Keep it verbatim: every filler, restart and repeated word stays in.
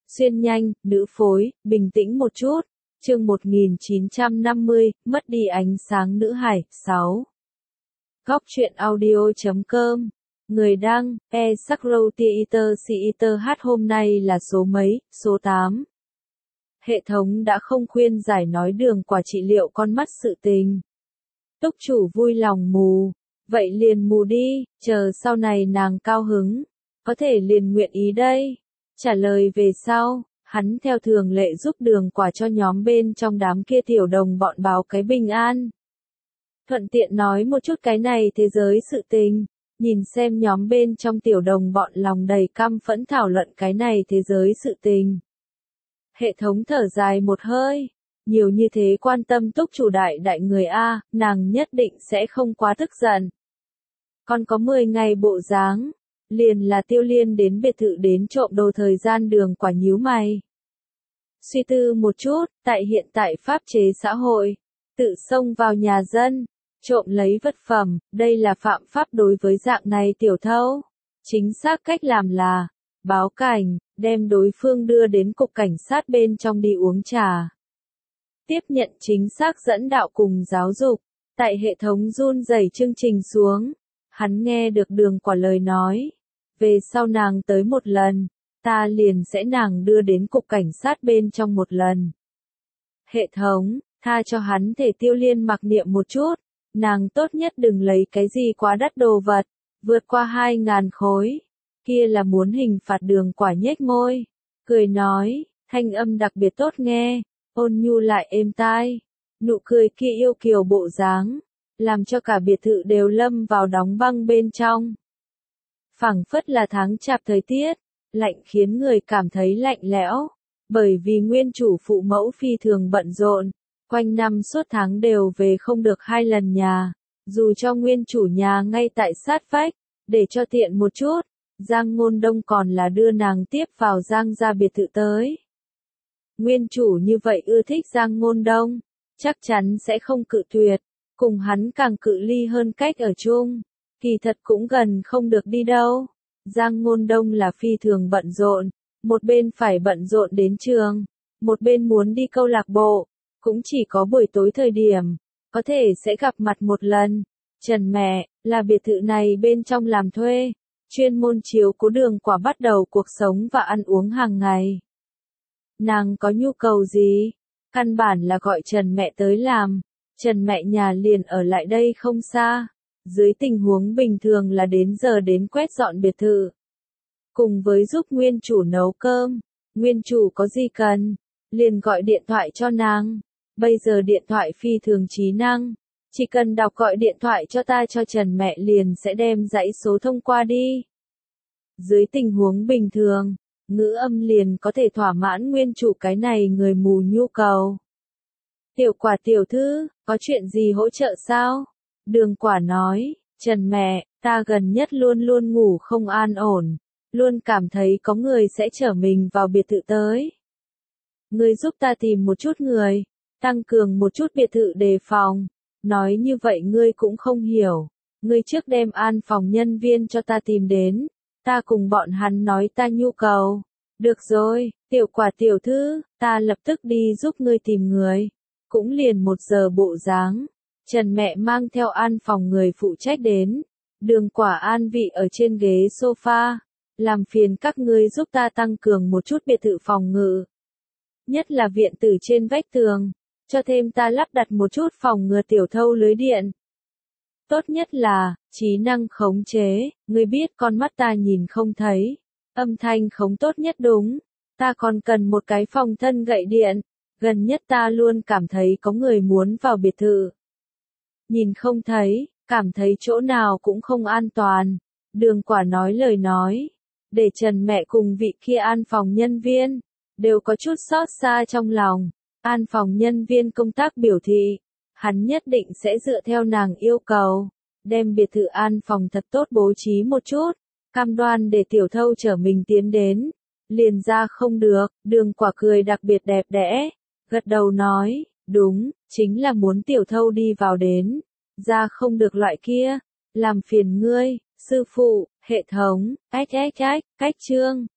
Xuyên nhanh, nữ phối, bình tĩnh một chút. Chương một nghìn chín trăm năm mươi, mất đi ánh sáng nữ hải, sáu. Góc truyện audio chấm com. Người đăng, e Sakro Theater Theater hát hôm nay là số mấy, số tám. Hệ thống đã không khuyên giải nói đường quả trị liệu con mắt sự tình. Túc chủ vui lòng mù. Vậy liền mù đi, chờ sau này nàng cao hứng. Có thể liền nguyện ý đây. Trả lời về sau, hắn theo thường lệ giúp đường quả cho nhóm bên trong đám kia tiểu đồng bọn báo cái bình an. Thuận tiện nói một chút cái này thế giới sự tình, nhìn xem nhóm bên trong tiểu đồng bọn lòng đầy căm phẫn thảo luận cái này thế giới sự tình. Hệ thống thở dài một hơi, nhiều như thế quan tâm túc chủ đại đại người A, nàng nhất định sẽ không quá tức giận. Còn có mười ngày bộ dáng. Liền là Tiêu Liên đến biệt thự đến trộm đồ thời gian đường quả nhíu mày. Suy tư một chút, tại hiện tại pháp chế xã hội, tự xông vào nhà dân, trộm lấy vật phẩm, đây là phạm pháp đối với dạng này tiểu thâu. Chính xác cách làm là, báo cảnh, đem đối phương đưa đến cục cảnh sát bên trong đi uống trà. Tiếp nhận chính xác dẫn đạo cùng giáo dục, tại hệ thống run rẩy chương trình xuống, hắn nghe được đường quả lời nói. Về sau nàng tới một lần, ta liền sẽ nàng đưa đến cục cảnh sát bên trong một lần. Hệ thống, tha cho hắn thể Tiêu Liên mặc niệm một chút, nàng tốt nhất đừng lấy cái gì quá đắt đồ vật, vượt qua hai ngàn khối, kia là muốn hình phạt đường quả nhếch môi, cười nói, thanh âm đặc biệt tốt nghe, ôn nhu lại êm tai, nụ cười kia yêu kiều bộ dáng, làm cho cả biệt thự đều lâm vào đóng băng bên trong. Phảng phất là tháng chạp thời tiết, lạnh khiến người cảm thấy lạnh lẽo, bởi vì nguyên chủ phụ mẫu phi thường bận rộn, quanh năm suốt tháng đều về không được hai lần nhà, dù cho nguyên chủ nhà ngay tại sát vách, để cho tiện một chút, Giang Ngôn Đông còn là đưa nàng tiếp vào Giang gia biệt thự tới. Nguyên chủ như vậy ưa thích Giang Ngôn Đông, chắc chắn sẽ không cự tuyệt, cùng hắn càng cự ly hơn cách ở chung. Kỳ thật cũng gần không được đi đâu. Giang Ngôn Đông là phi thường bận rộn, một bên phải bận rộn đến trường, một bên muốn đi câu lạc bộ, cũng chỉ có buổi tối thời điểm, có thể sẽ gặp mặt một lần. Trần mẹ, là biệt thự này bên trong làm thuê, chuyên môn chiếu cố đường quả bắt đầu cuộc sống và ăn uống hàng ngày. Nàng có nhu cầu gì? Căn bản là gọi Trần mẹ tới làm, Trần mẹ nhà liền ở lại đây không xa. Dưới tình huống bình thường là đến giờ đến quét dọn biệt thự. Cùng với giúp nguyên chủ nấu cơm, nguyên chủ có gì cần, liền gọi điện thoại cho nàng. Bây giờ điện thoại phi thường trí năng, chỉ cần đọc gọi điện thoại cho ta cho Trần mẹ liền sẽ đem dãy số thông qua đi. Dưới tình huống bình thường, ngữ âm liền có thể thỏa mãn nguyên chủ cái này người mù nhu cầu. Tiểu quả tiểu thư, có chuyện gì hỗ trợ sao? Đường quả nói, Trần mẹ, ta gần nhất luôn luôn ngủ không an ổn, luôn cảm thấy có người sẽ chở mình vào biệt thự tới. Ngươi giúp ta tìm một chút người, tăng cường một chút biệt thự đề phòng. Nói như vậy ngươi cũng không hiểu, ngươi trước đem an phòng nhân viên cho ta tìm đến, ta cùng bọn hắn nói ta nhu cầu. Được rồi, tiểu quả tiểu thư, ta lập tức đi giúp ngươi tìm người. Cũng liền một giờ bộ dáng. Trần mẹ mang theo an phòng người phụ trách đến, đường quả an vị ở trên ghế sofa, làm phiền các ngươi giúp ta tăng cường một chút biệt thự phòng ngự. Nhất là viện tử trên vách tường, cho thêm ta lắp đặt một chút phòng ngừa tiểu thâu lưới điện. Tốt nhất là, trí năng khống chế, ngươi biết con mắt ta nhìn không thấy, âm thanh khống tốt nhất đúng, ta còn cần một cái phòng thân gậy điện, gần nhất ta luôn cảm thấy có người muốn vào biệt thự. Nhìn không thấy, cảm thấy chỗ nào cũng không an toàn. Đường quả nói lời nói, để Trần mẹ cùng vị kia an phòng nhân viên, đều có chút xót xa trong lòng. An phòng nhân viên công tác biểu thị, hắn nhất định sẽ dựa theo nàng yêu cầu, đem biệt thự an phòng thật tốt bố trí một chút, cam đoan để tiểu thâu chở mình tiến đến. Liền ra không được, đường quả cười đặc biệt đẹp đẽ, gật đầu nói, đúng, chính là muốn tiểu thâu đi vào đến, ra không được loại kia, làm phiền ngươi, sư phụ, hệ thống, ách ách ách, cách chương.